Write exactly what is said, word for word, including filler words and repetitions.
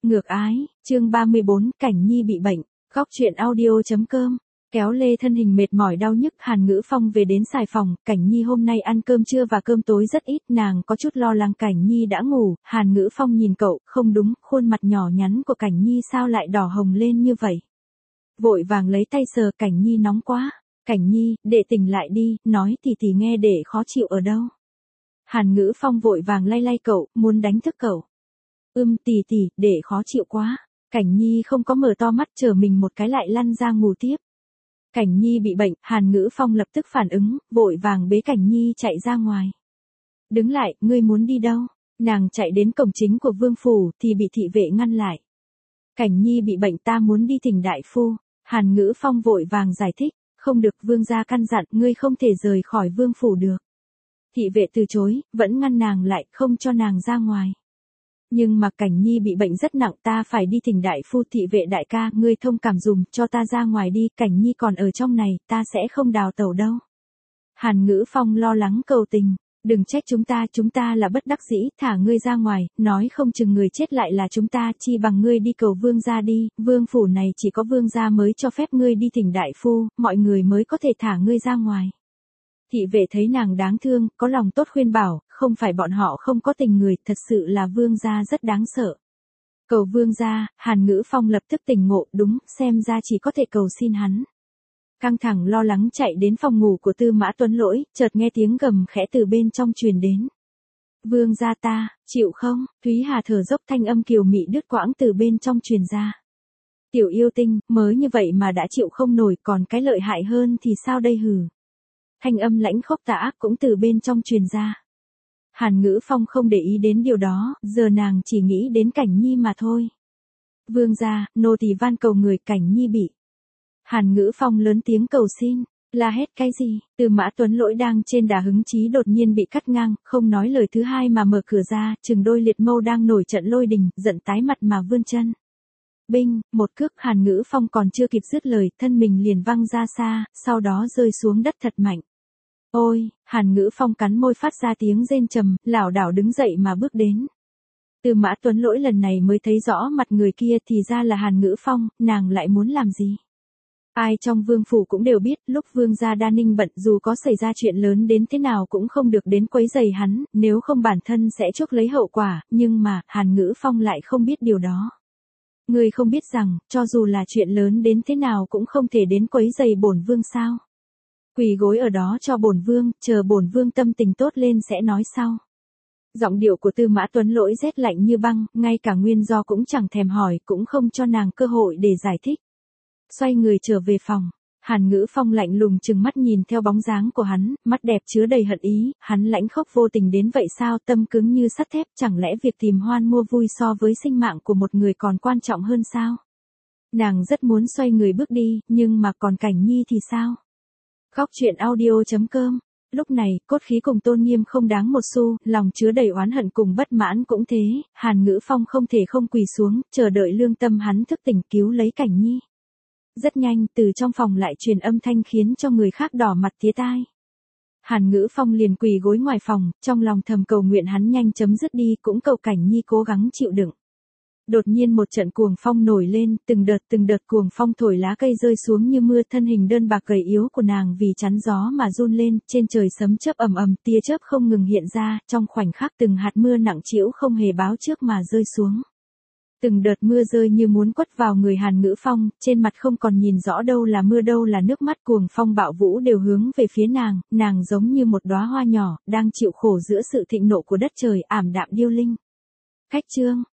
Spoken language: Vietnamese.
Ngược ái, chương ba mươi bốn, Cảnh Nhi bị bệnh, góc truyện audio.com. Kéo lê thân hình mệt mỏi đau nhức, Hàn Ngữ Phong về đến xài phòng, Cảnh Nhi hôm nay ăn cơm trưa và cơm tối rất ít, nàng có chút lo lắng Cảnh Nhi đã ngủ, Hàn Ngữ Phong nhìn cậu, không đúng, khuôn mặt nhỏ nhắn của Cảnh Nhi sao lại đỏ hồng lên như vậy. Vội vàng lấy tay sờ, Cảnh Nhi nóng quá, Cảnh Nhi, đệ tỉnh lại đi, nói thì thì nghe để khó chịu ở đâu. Hàn Ngữ Phong vội vàng lay lay cậu, muốn đánh thức cậu. Ưm tì tì, để khó chịu quá. Cảnh Nhi không có mở to mắt, chờ mình một cái lại lăn ra ngủ tiếp. Cảnh Nhi bị bệnh, Hàn Ngữ Phong lập tức phản ứng, vội vàng bế Cảnh Nhi chạy ra ngoài. Đứng lại, ngươi muốn đi đâu? Nàng chạy đến cổng chính của vương phủ, thì bị thị vệ ngăn lại. Cảnh Nhi bị bệnh, ta muốn đi thỉnh đại phu. Hàn Ngữ Phong vội vàng giải thích, không được, vương gia căn dặn, ngươi không thể rời khỏi vương phủ được. Thị vệ từ chối, vẫn ngăn nàng lại, không cho nàng ra ngoài. Nhưng mà Cảnh Nhi bị bệnh rất nặng, ta phải đi thỉnh đại phu. Thị vệ đại ca, ngươi thông cảm dùm, cho ta ra ngoài đi, Cảnh Nhi còn ở trong này, ta sẽ không đào tẩu đâu. Hàn Ngữ Phong lo lắng cầu tình, đừng trách chúng ta, chúng ta là bất đắc dĩ, thả ngươi ra ngoài, nói không chừng người chết lại là chúng ta, chi bằng ngươi đi cầu vương gia đi, vương phủ này chỉ có vương gia mới cho phép ngươi đi thỉnh đại phu, mọi người mới có thể thả ngươi ra ngoài. Thị vệ thấy nàng đáng thương, có lòng tốt khuyên bảo, không phải bọn họ không có tình người, thật sự là vương gia rất đáng sợ. Cầu vương gia, Hàn Ngữ Phong lập tức tỉnh ngộ, đúng, xem ra chỉ có thể cầu xin hắn. Căng thẳng lo lắng chạy đến phòng ngủ của Tư Mã Tuấn Lỗi, chợt nghe tiếng gầm khẽ từ bên trong truyền đến. Vương gia ta, chịu không? Thúy Hà thở dốc, thanh âm kiều mị đứt quãng từ bên trong truyền ra. Tiểu yêu tinh, mới như vậy mà đã chịu không nổi, còn cái lợi hại hơn thì sao đây hừ? Thanh âm lãnh khốc tà ác cũng từ bên trong truyền ra. Hàn Ngữ Phong không để ý đến điều đó, giờ nàng chỉ nghĩ đến Cảnh Nhi mà thôi. Vương gia, nô tỳ van cầu người, Cảnh Nhi bị. Hàn Ngữ Phong lớn tiếng cầu xin, la hét cái gì? Tư Mã Tuấn Lỗi đang trên đà hứng chí đột nhiên bị cắt ngang, không nói lời thứ hai mà mở cửa ra, chừng đôi liệt mâu đang nổi trận lôi đình, giận tái mặt mà vươn chân. Binh, một cước, Hàn Ngữ Phong còn chưa kịp dứt lời, thân mình liền văng ra xa, sau đó rơi xuống đất thật mạnh. Ôi, Hàn Ngữ Phong cắn môi phát ra tiếng rên trầm, lảo đảo đứng dậy mà bước đến. Tư Mã Tuấn Lỗi lần này mới thấy rõ mặt người kia, thì ra là Hàn Ngữ Phong, nàng lại muốn làm gì? Ai trong vương phủ cũng đều biết, lúc vương gia Đa Ninh bận, dù có xảy ra chuyện lớn đến thế nào cũng không được đến quấy rầy hắn, nếu không bản thân sẽ chuốc lấy hậu quả, nhưng mà, Hàn Ngữ Phong lại không biết điều đó. Ngươi không biết rằng, cho dù là chuyện lớn đến thế nào cũng không thể đến quấy rầy bổn vương sao? Quỳ gối ở đó cho bổn vương, chờ bổn vương tâm tình tốt lên sẽ nói sau. Giọng điệu của Tư Mã Tuấn Lỗi rét lạnh như băng, ngay cả nguyên do cũng chẳng thèm hỏi, cũng không cho nàng cơ hội để giải thích. Xoay người trở về phòng, Hàn Ngữ Phong lạnh lùng trừng mắt nhìn theo bóng dáng của hắn, mắt đẹp chứa đầy hận ý, hắn lãnh khốc vô tình đến vậy sao, tâm cứng như sắt thép, chẳng lẽ việc tìm hoan mua vui so với sinh mạng của một người còn quan trọng hơn sao? Nàng rất muốn xoay người bước đi, nhưng mà còn Cảnh Nhi thì sao? Góc truyện audio.com. Lúc này, cốt khí cùng tôn nghiêm không đáng một xu, lòng chứa đầy oán hận cùng bất mãn cũng thế, Hàn Ngữ Phong không thể không quỳ xuống, chờ đợi lương tâm hắn thức tỉnh cứu lấy Cảnh Nhi. Rất nhanh, từ trong phòng lại truyền âm thanh khiến cho người khác đỏ mặt tía tai. Hàn Ngữ Phong liền quỳ gối ngoài phòng, trong lòng thầm cầu nguyện hắn nhanh chấm dứt đi, cũng cầu Cảnh Nhi cố gắng chịu đựng. Đột nhiên một trận cuồng phong nổi lên, từng đợt từng đợt cuồng phong thổi lá cây rơi xuống như mưa, thân hình đơn bạc gầy yếu của nàng vì chắn gió mà run lên, trên trời sấm chớp ầm ầm, tia chớp không ngừng hiện ra, trong khoảnh khắc từng hạt mưa nặng trĩu không hề báo trước mà rơi xuống. Từng đợt mưa rơi như muốn quất vào người Hàn Ngữ Phong, trên mặt không còn nhìn rõ đâu là mưa đâu là nước mắt, cuồng phong bạo vũ đều hướng về phía nàng, nàng giống như một đóa hoa nhỏ, đang chịu khổ giữa sự thịnh nộ của đất trời, ảm đạm điêu linh. Khách trương,